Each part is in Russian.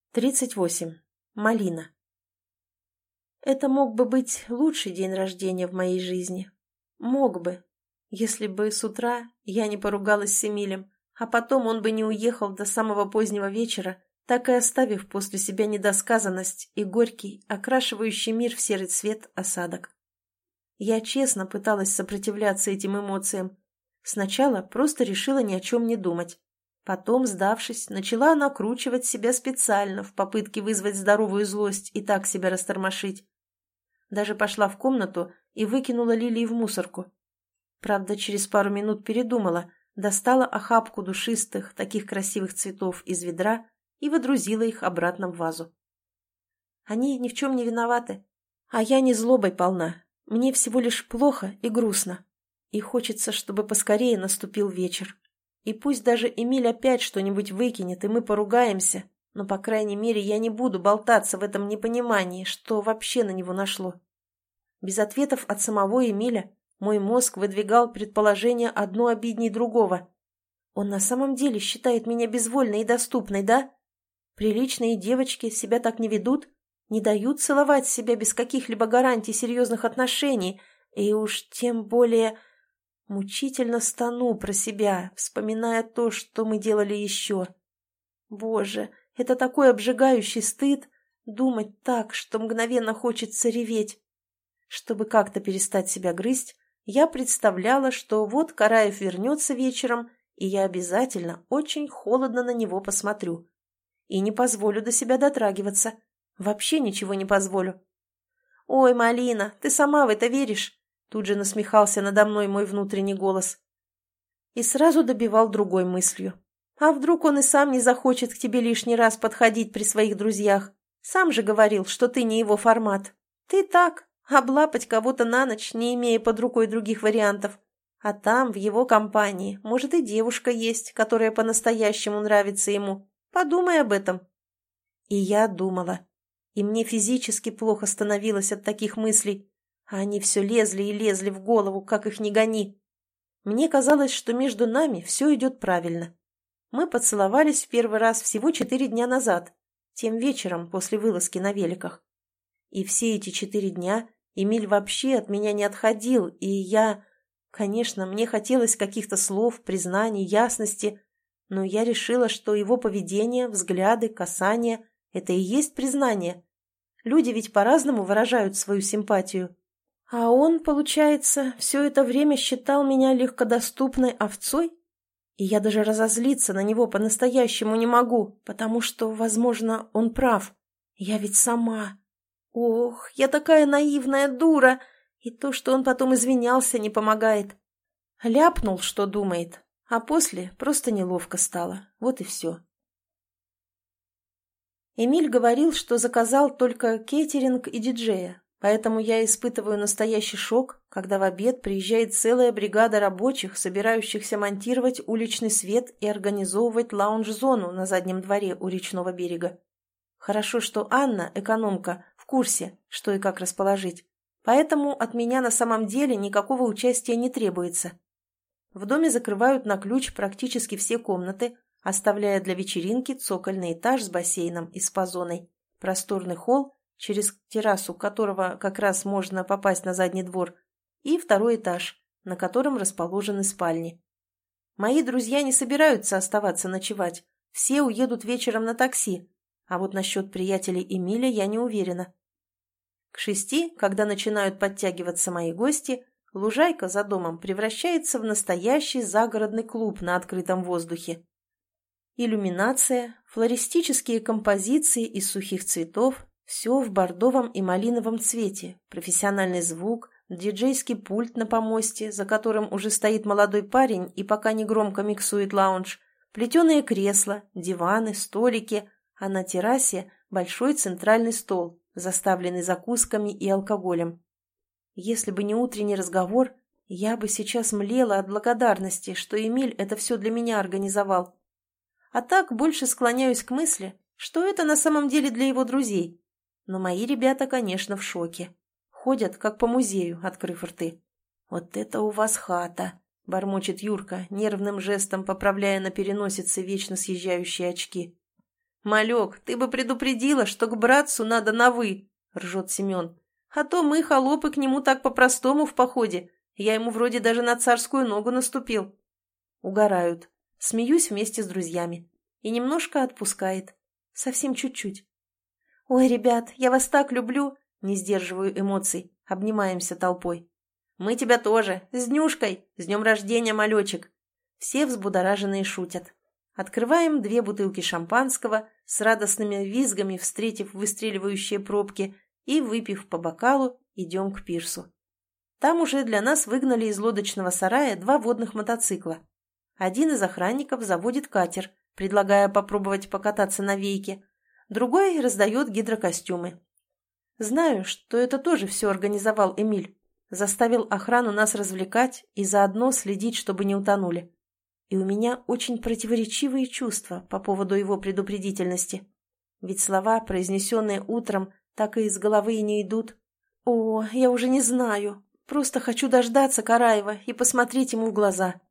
38. Малина. Это мог бы быть лучший день рождения в моей жизни. Мог бы, если бы с утра я не поругалась с Эмилем, а потом он бы не уехал до самого позднего вечера, так и оставив после себя недосказанность и горький, окрашивающий мир в серый цвет осадок. Я честно пыталась сопротивляться этим эмоциям. Сначала просто решила ни о чем не думать. Потом, сдавшись, начала накручивать себя специально в попытке вызвать здоровую злость и так себя растормошить. Даже пошла в комнату и выкинула лилии в мусорку. Правда, через пару минут передумала, достала охапку душистых, таких красивых цветов из ведра и выдрузила их обратно в вазу. Они ни в чем не виноваты, а я не злобой полна. Мне всего лишь плохо и грустно. И хочется, чтобы поскорее наступил вечер. И пусть даже Эмиль опять что-нибудь выкинет, и мы поругаемся, но, по крайней мере, я не буду болтаться в этом непонимании, что вообще на него нашло. Без ответов от самого Эмиля мой мозг выдвигал предположение одно обидней другого. Он на самом деле считает меня безвольной и доступной, да? Приличные девочки себя так не ведут, не дают целовать себя без каких-либо гарантий серьезных отношений, и уж тем более... Мучительно стану про себя, вспоминая то, что мы делали еще. Боже, это такой обжигающий стыд, думать так, что мгновенно хочется реветь. Чтобы как-то перестать себя грызть, я представляла, что вот Караев вернется вечером, и я обязательно очень холодно на него посмотрю. И не позволю до себя дотрагиваться. Вообще ничего не позволю. «Ой, Малина, ты сама в это веришь?» Тут же насмехался надо мной мой внутренний голос. И сразу добивал другой мыслью. А вдруг он и сам не захочет к тебе лишний раз подходить при своих друзьях? Сам же говорил, что ты не его формат. Ты так, облапать кого-то на ночь, не имея под рукой других вариантов. А там, в его компании, может и девушка есть, которая по-настоящему нравится ему. Подумай об этом. И я думала. И мне физически плохо становилось от таких мыслей. А они все лезли и лезли в голову, как их ни гони. Мне казалось, что между нами все идет правильно. Мы поцеловались в первый раз всего 4 дня назад, тем вечером после вылазки на великах. И все эти 4 дня Эмиль вообще от меня не отходил, и я... Конечно, мне хотелось каких-то слов, признаний, ясности, но я решила, что его поведение, взгляды, касания — это и есть признание. Люди ведь по-разному выражают свою симпатию. А он, получается, все это время считал меня легкодоступной овцой? И я даже разозлиться на него по-настоящему не могу, потому что, возможно, он прав. Я ведь сама. Ох, я такая наивная дура! И то, что он потом извинялся, не помогает. Ляпнул, что думает, а после просто неловко стало. Вот и все. Эмиль говорил, что заказал только кейтеринг и диджея. Поэтому я испытываю настоящий шок, когда в обед приезжает целая бригада рабочих, собирающихся монтировать уличный свет и организовывать лаунж-зону на заднем дворе у речного берега. Хорошо, что Анна, экономка, в курсе, что и как расположить. Поэтому от меня на самом деле никакого участия не требуется. В доме закрывают на ключ практически все комнаты, оставляя для вечеринки цокольный этаж с бассейном и спа-зоной, просторный холл, через террасу которого как раз можно попасть на задний двор, и второй этаж, на котором расположены спальни. Мои друзья не собираются оставаться ночевать, все уедут вечером на такси, а вот насчет приятелей Эмиля я не уверена. К 6, когда начинают подтягиваться мои гости, лужайка за домом превращается в настоящий загородный клуб на открытом воздухе. Иллюминация, флористические композиции из сухих цветов, все в бордовом и малиновом цвете, профессиональный звук, диджейский пульт на помосте, за которым уже стоит молодой парень и пока не громко миксует лаунж, плетеные кресла, диваны, столики, а на террасе большой центральный стол, заставленный закусками и алкоголем. Если бы не утренний разговор, я бы сейчас млела от благодарности, что Эмиль это все для меня организовал. А так больше склоняюсь к мысли, что это на самом деле для его друзей. Но мои ребята, конечно, в шоке. Ходят, как по музею, открыв рты. «Вот это у вас хата!» — бормочет Юрка, нервным жестом поправляя на переносице вечно съезжающие очки. «Малек, ты бы предупредила, что к братцу надо на «вы», — ржет Семен. «А то мы, холопы, к нему так по-простому в походе. Я ему вроде даже на царскую ногу наступил». Угорают. Смеюсь вместе с друзьями. И немножко отпускает. Совсем чуть-чуть. «Ой, ребят, я вас так люблю!» Не сдерживаю эмоций. Обнимаемся толпой. «Мы тебя тоже! С днюшкой! С днем рождения, малечек!» Все взбудораженные шутят. Открываем 2 бутылки шампанского, с радостными визгами встретив выстреливающие пробки, и, выпив по бокалу, идем к пирсу. Там уже для нас выгнали из лодочного сарая 2 водных мотоцикла. Один из охранников заводит катер, предлагая попробовать покататься на вейке. Другой раздает гидрокостюмы. Знаю, что это тоже все организовал Эмиль. Заставил охрану нас развлекать и заодно следить, чтобы не утонули. И у меня очень противоречивые чувства по поводу его предупредительности. Ведь слова, произнесенные утром, так и из головы и не идут. О, я уже не знаю. Просто хочу дождаться Караева и посмотреть ему в глаза.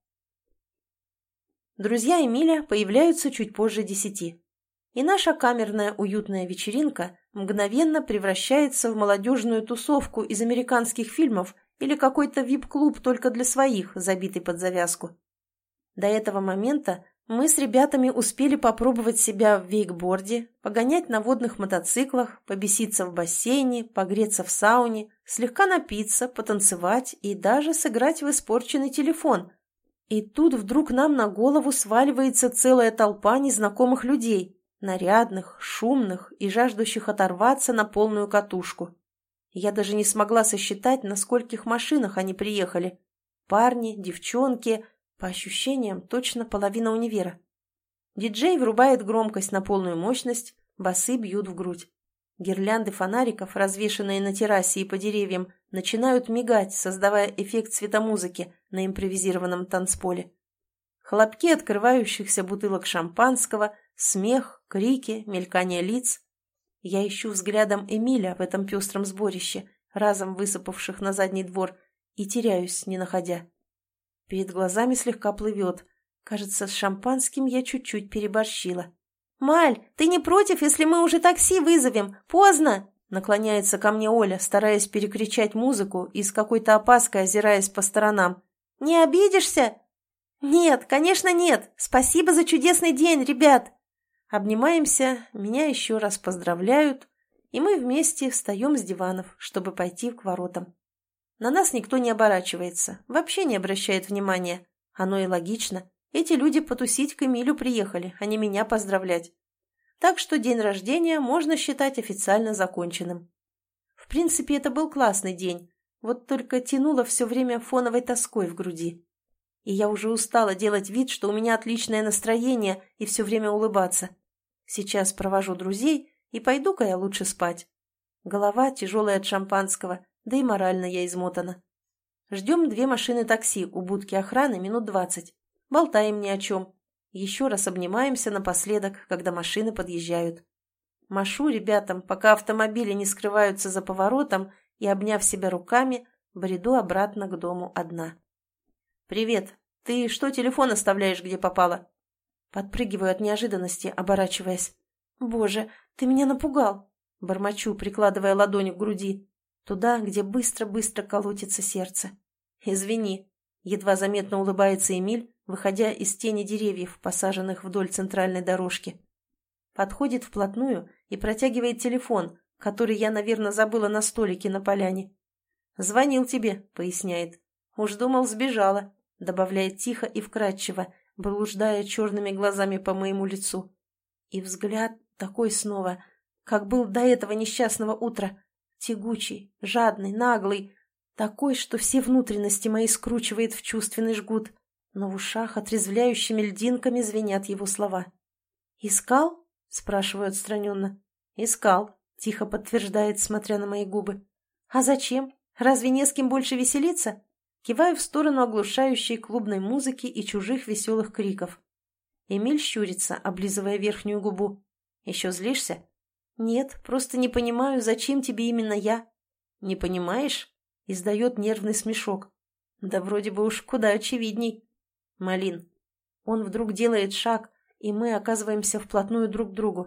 Друзья Эмиля появляются чуть позже 10. И наша камерная уютная вечеринка мгновенно превращается в молодежную тусовку из американских фильмов или какой-то вип-клуб только для своих, забитый под завязку. До этого момента мы с ребятами успели попробовать себя в вейкборде, погонять на водных мотоциклах, побеситься в бассейне, погреться в сауне, слегка напиться, потанцевать и даже сыграть в испорченный телефон. И тут вдруг нам на голову сваливается целая толпа незнакомых людей, нарядных, шумных и жаждущих оторваться на полную катушку. Я даже не смогла сосчитать, на скольких машинах они приехали. Парни, девчонки, по ощущениям, точно половина универа. Диджей врубает громкость на полную мощность, басы бьют в грудь. Гирлянды фонариков, развешанные на террасе и по деревьям, начинают мигать, создавая эффект светомузыки на импровизированном танцполе. Хлопки открывающихся бутылок шампанского, смех, крики, мелькание лиц. Я ищу взглядом Эмиля в этом пестром сборище, разом высыпавших на задний двор, и теряюсь, не находя. Перед глазами слегка плывет. Кажется, с шампанским я чуть-чуть переборщила. «Маль, ты не против, если мы уже такси вызовем? Поздно!» Наклоняется ко мне Оля, стараясь перекричать музыку и с какой-то опаской озираясь по сторонам. «Не обидишься?» «Нет, конечно нет! Спасибо за чудесный день, ребят!» Обнимаемся, меня еще раз поздравляют, и мы вместе встаем с диванов, чтобы пойти к воротам. На нас никто не оборачивается, вообще не обращает внимания. Оно и логично. Эти люди потусить к Эмилю приехали, а не меня поздравлять. Так что день рождения можно считать официально законченным. В принципе, это был классный день, вот только тянуло все время фоновой тоской в груди. И я уже устала делать вид, что у меня отличное настроение и все время улыбаться. Сейчас провожу друзей и пойду-ка я лучше спать. Голова тяжелая от шампанского, да и морально я измотана. Ждем 2 машины такси у будки охраны минут 20. Болтаем ни о чем. Еще раз обнимаемся напоследок, когда машины подъезжают. Машу ребятам, пока автомобили не скрываются за поворотом, и, обняв себя руками, бреду обратно к дому одна. «Привет. Ты что телефон оставляешь, где попало?» Подпрыгиваю от неожиданности, оборачиваясь. «Боже, ты меня напугал!» Бормочу, прикладывая ладонь к груди. Туда, где быстро-быстро колотится сердце. «Извини», — едва заметно улыбается Эмиль, выходя из тени деревьев, посаженных вдоль центральной дорожки. Подходит вплотную и протягивает телефон, который я, наверное, забыла на столике на поляне. «Звонил тебе», — поясняет. «Уж думал, сбежала», — добавляет тихо и вкрадчиво, блуждая черными глазами по моему лицу. И взгляд такой снова, как был до этого несчастного утра. Тягучий, жадный, наглый, такой, что все внутренности мои скручивает в чувственный жгут, но в ушах отрезвляющими льдинками звенят его слова. «Искал?» — спрашиваю отстраненно. «Искал», — тихо подтверждает, смотря на мои губы. «А зачем? Разве не с кем больше веселиться?» Киваю в сторону оглушающей клубной музыки и чужих веселых криков. Эмиль щурится, облизывая верхнюю губу. «Еще злишься?» «Нет, просто не понимаю, зачем тебе именно я». «Не понимаешь?» — издает нервный смешок. «Да вроде бы уж куда очевидней». «Малин». Он вдруг делает шаг, и мы оказываемся вплотную друг к другу.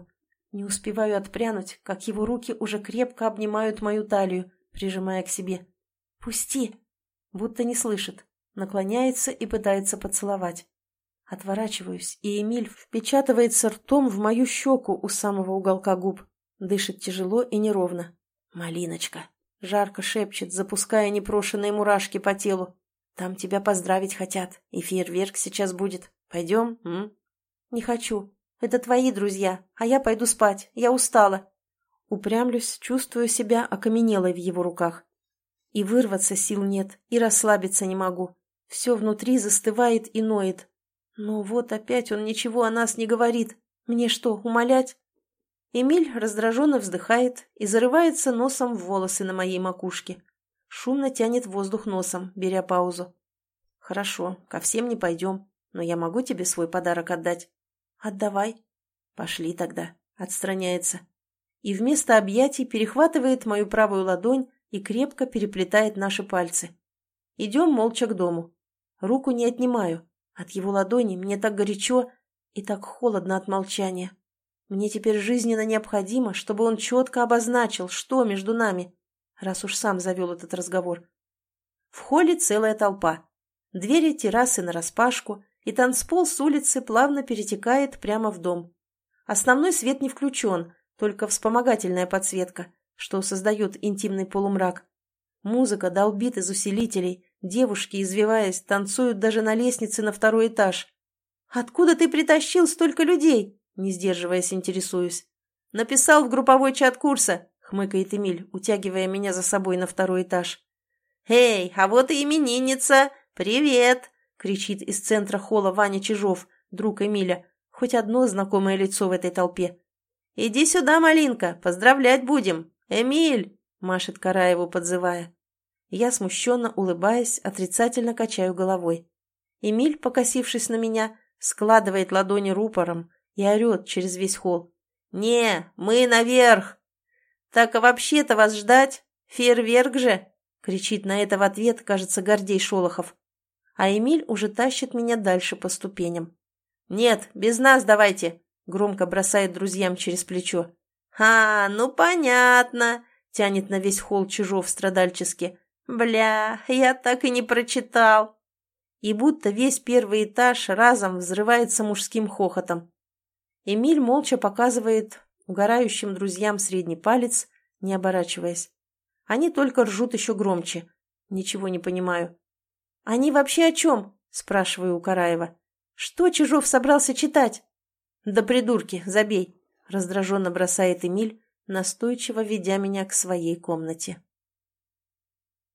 Не успеваю отпрянуть, как его руки уже крепко обнимают мою талию, прижимая к себе. «Пусти!» Будто не слышит. Наклоняется и пытается поцеловать. Отворачиваюсь, и Эмиль впечатывается ртом в мою щеку у самого уголка губ. Дышит тяжело и неровно. «Малиночка!» — жарко шепчет, запуская непрошенные мурашки по телу. «Там тебя поздравить хотят, и фейерверк сейчас будет. Пойдем, м?» «Не хочу. Это твои друзья, а я пойду спать. Я устала». Упрямлюсь, чувствую себя окаменелой в его руках. И вырваться сил нет, и расслабиться не могу. Все внутри застывает и ноет. Но вот опять он ничего о нас не говорит. Мне что, умолять? Эмиль раздраженно вздыхает и зарывается носом в волосы на моей макушке. Шумно тянет воздух носом, беря паузу. «Хорошо, ко всем не пойдем, но я могу тебе свой подарок отдать?» «Отдавай». «Пошли тогда», — отстраняется. И вместо объятий перехватывает мою правую ладонь и крепко переплетает наши пальцы. Идем молча к дому. Руку не отнимаю. От его ладони мне так горячо и так холодно от молчания. Мне теперь жизненно необходимо, чтобы он четко обозначил, что между нами, раз уж сам завел этот разговор. В холле целая толпа. Двери террасы нараспашку, и танцпол с улицы плавно перетекает прямо в дом. Основной свет не включен, только вспомогательная подсветка, что создает интимный полумрак. Музыка долбит из усилителей, девушки, извиваясь, танцуют даже на лестнице на второй этаж. «Откуда ты притащил столько людей?» Не сдерживаясь, интересуюсь. «Написал в групповой чат курса», — хмыкает Эмиль, утягивая меня за собой на второй этаж. «Эй, а вот и именинница! Привет!» — кричит из центра холла Ваня Чижов, друг Эмиля, хоть одно знакомое лицо в этой толпе. «Иди сюда, малинка, поздравлять будем! Эмиль!» — машет Караеву, подзывая. Я, смущенно улыбаясь, отрицательно качаю головой. Эмиль, покосившись на меня, складывает ладони рупором и орет через весь холл. «Не, мы наверх!» «Так а вообще-то вас ждать? Фейерверк же!» — кричит на это в ответ, кажется, Гордей Шолохов. А Эмиль уже тащит меня дальше по ступеням. «Нет, без нас давайте!» — громко бросает друзьям через плечо. «А, ну понятно!» — тянет на весь холл Чижов страдальчески. «Бля, я так и не прочитал!» И будто весь первый этаж разом взрывается мужским хохотом. Эмиль молча показывает угорающим друзьям средний палец, не оборачиваясь. Они только ржут еще громче. Ничего не понимаю. «Они вообще о чем?» – спрашиваю у Караева. «Что Чижов собрался читать?» «Да придурки, забей!» – раздраженно бросает Эмиль, настойчиво ведя меня к своей комнате.